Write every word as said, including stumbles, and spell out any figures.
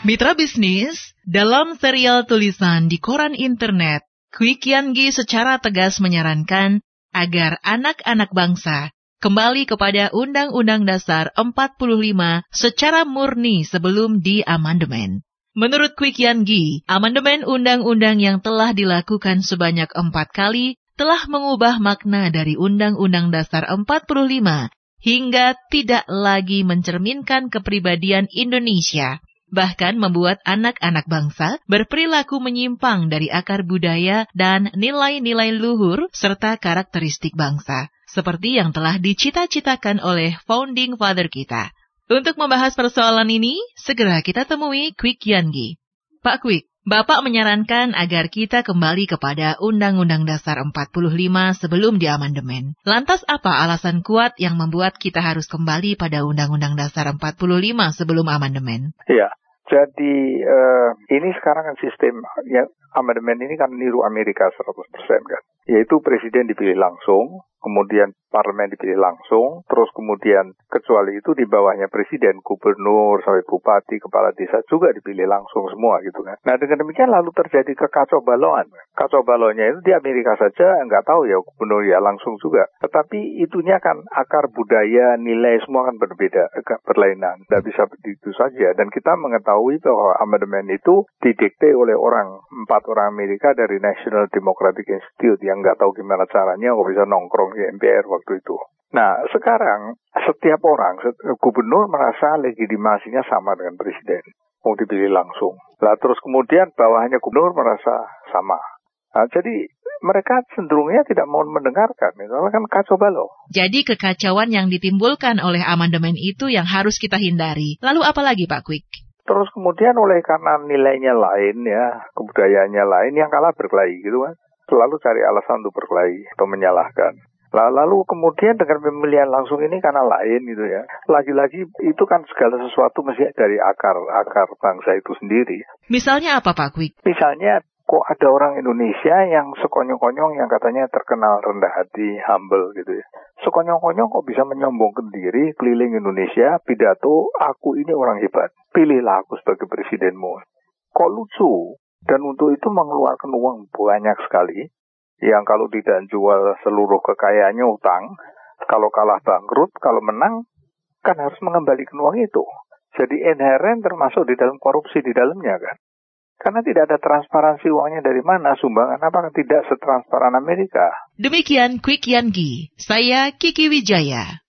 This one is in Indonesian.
Mitra bisnis, dalam serial tulisan di koran internet, Kwi Kian Gi secara tegas menyarankan agar anak-anak bangsa kembali kepada Undang-Undang Dasar empat puluh lima secara murni sebelum diamandemen. Menurut Kwi Kian Gi, amandemen undang-undang yang telah dilakukan sebanyak empat kali telah mengubah makna dari Undang-Undang Dasar empat puluh lima hingga tidak lagi mencerminkan kepribadian Indonesia, bahkan membuat anak-anak bangsa berperilaku menyimpang dari akar budaya dan nilai-nilai luhur serta karakteristik bangsa, seperti yang telah dicita-citakan oleh Founding Father kita. Untuk membahas persoalan ini, segera kita temui Kwi Kian Gi. Pak Kwi, Bapak menyarankan agar kita kembali kepada Undang-Undang Dasar empat puluh lima sebelum diamandemen. Lantas apa alasan kuat yang membuat kita harus kembali pada Undang-Undang Dasar empat puluh lima sebelum amandemen? Iya, jadi uh, ini sekarang kan sistem ya, amandemen ini kan niru Amerika seratus persen kan. Yaitu presiden dipilih langsung, kemudian parlemen dipilih langsung, terus kemudian kecuali itu di bawahnya presiden, gubernur, sampai bupati, kepala desa juga dipilih langsung semua gitu kan. Nah dengan demikian lalu terjadi kekacau balauan. Kacau balauannya itu di Amerika saja nggak tahu ya gubernur ya langsung juga. Tetapi itunya kan akar budaya, nilai semua kan berbeda, berlainan. Tidak bisa begitu saja. Dan kita mengetahui bahwa amandemen itu didikte oleh orang, empat orang Amerika dari National Democratic Institute yang nggak tahu gimana caranya kok bisa nongkrong di M P R waktu itu. Nah, sekarang setiap orang, gubernur merasa legitimasinya sama dengan presiden. Mau dipilih langsung. Lah terus kemudian bawahnya gubernur merasa sama. Nah, jadi mereka cenderungnya tidak mau mendengarkan. Karena kan kacau balau. Jadi kekacauan yang ditimbulkan oleh amandemen itu yang harus kita hindari. Lalu apa lagi Pak Kwik? Terus kemudian oleh karena nilainya lain ya, kebudayaannya lain, yang kalah berkelahi gitu kan. Selalu cari alasan untuk berkelahi atau menyalahkan. Lalu kemudian dengan pemilihan langsung ini karena lain gitu ya. Lagi-lagi itu kan segala sesuatu mesti dari akar-akar bangsa itu sendiri. Misalnya apa Pak Kwik? Misalnya kok ada orang Indonesia yang sekonyong-konyong yang katanya terkenal rendah hati, humble gitu ya. Sekonyong-konyong kok bisa menyombongkan diri keliling Indonesia, pidato, aku ini orang hebat. Pilihlah aku sebagai presidenmu. Kok lucu? Dan untuk itu mengeluarkan uang banyak sekali, yang kalau tidak jual seluruh kekayaannya utang, kalau kalah bangkrut, kalau menang, kan harus mengembalikan uang itu. Jadi inheren termasuk di dalam korupsi di dalamnya kan. Karena tidak ada transparansi uangnya dari mana, sumbangan apakah tidak setransparan Amerika. Demikian Kwi Kian Gi, saya Kiki Wijaya.